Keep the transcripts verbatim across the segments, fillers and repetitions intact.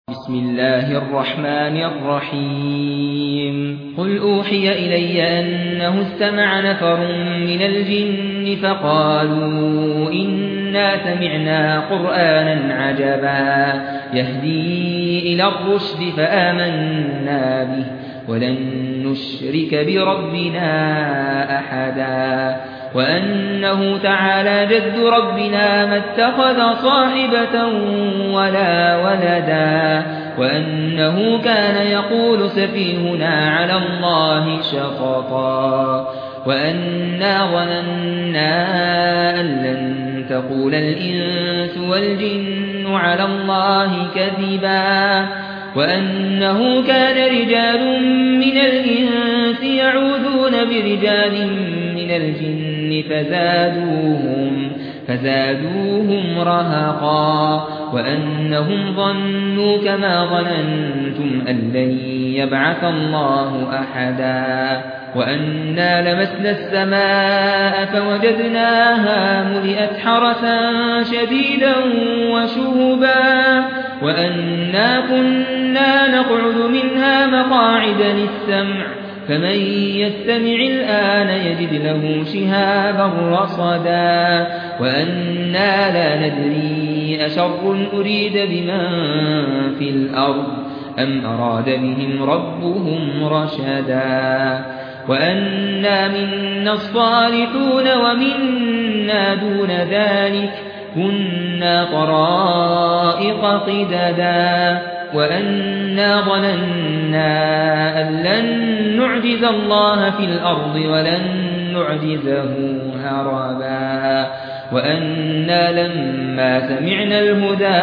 بسم الله الرحمن الرحيم قل أوحي إلي أنه استمع نفر من الجن فقالوا إنا سمعنا قرآنا عجبا يهدي إلى الرشد فآمنا به ولن نشرك بربنا أحدا وأنه تعالى جد ربنا ما اتخذ صاحبة ولا ولدا وأنه كان يقول سفيهنا على الله شططا وأنا ظننا أن لن تقول الإنس والجن على الله كذبا وأنه كان رجال من الإنس يعوذون برجال من الجن فزادوهم, فزادوهم رهقا وأنهم ظنوا كما ظننتم أن لن يبعث الله أحدا وأنا لمسنا السماء فوجدناها ملئت حرسا شديدا وشهبا وأنا كنا نقعد منها مقاعد للسمع فمن يستمع الآن يجد له شهابا رصدا وأنا لا ندري أشر أريد بمن في الأرض أم أراد بهم ربهم رشدا وأنا منا الصالحون ومنا دون ذلك كنا طرائق قددا وأنا ظننا أن لن نعجز الله في الأرض ولن نعجزه هربا وأنا لما سمعنا الهدى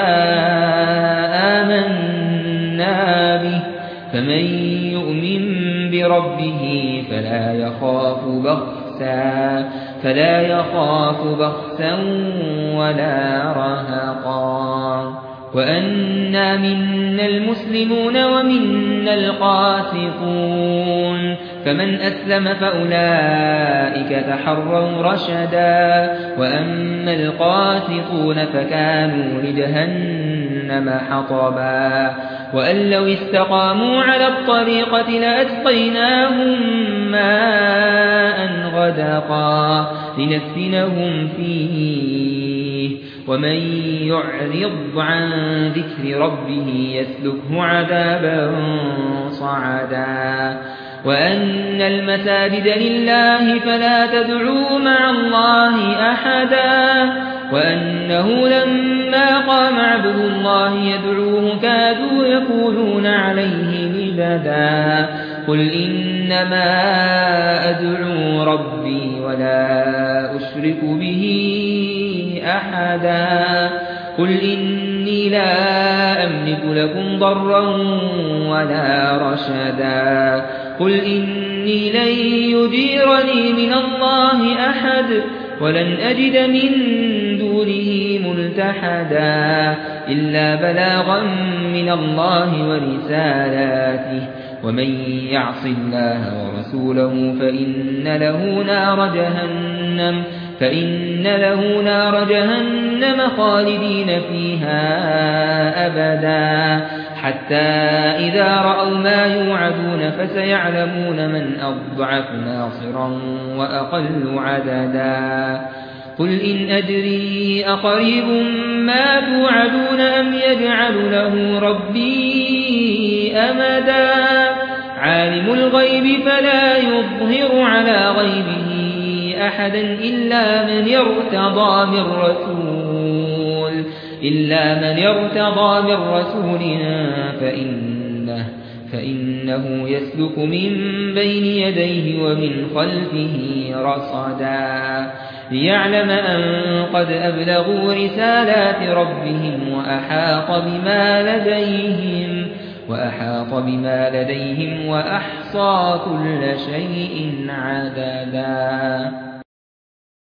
آمنا به فمن يؤمن بربه فلا يخاف بخسا فلا يخاف بخسا ولا رهقا وأنا منا المسلمون ومنا القاسطون فمن أسلم فأولئك تحروا رشدا وأما القاسطون فكانوا لجهنم حطبا وأن لو استقاموا على الطريقة لأسقيناهم ماء غدقا لنفتنهم فيه ومن يعرض عن ذكر ربه يسلكه عذابا صعدا وأن المساجد لله فلا تدعوا مع الله أحدا وأنه لما قام عبد الله يدعوه كادوا يكونون عليه لبدا قل إنما أدعو ربي ولا أشرك به أحدا قل إني لا أملك لكم ضرا ولا رشدا قل إني لن يجيرني من الله أحد ولن أجد من دونه ملتحدا إلا بلاغا من الله ورسالاته ومن يعص الله ورسوله فإن له نار جهنم فإن له نار جهنم خالدين فيها أبدا حتى إذا رأوا ما يوعدون فسيعلمون من أضعف ناصرا وأقل عددا قل إن أدري أقريب ما توعدون أم يجعل له ربي أمدا عالم الغيب فلا يظهر على غيبه أحدا إلا من يرتضى من رسول إلا من يرتضى من رسول فإنه فإنه يسلك من بين يديه ومن خلفه رصدا ليعلم أن قد أبلغوا رسالات ربهم وأحاط بما لديهم وأحاط بما لديهم وأحصى كل شيء عددا.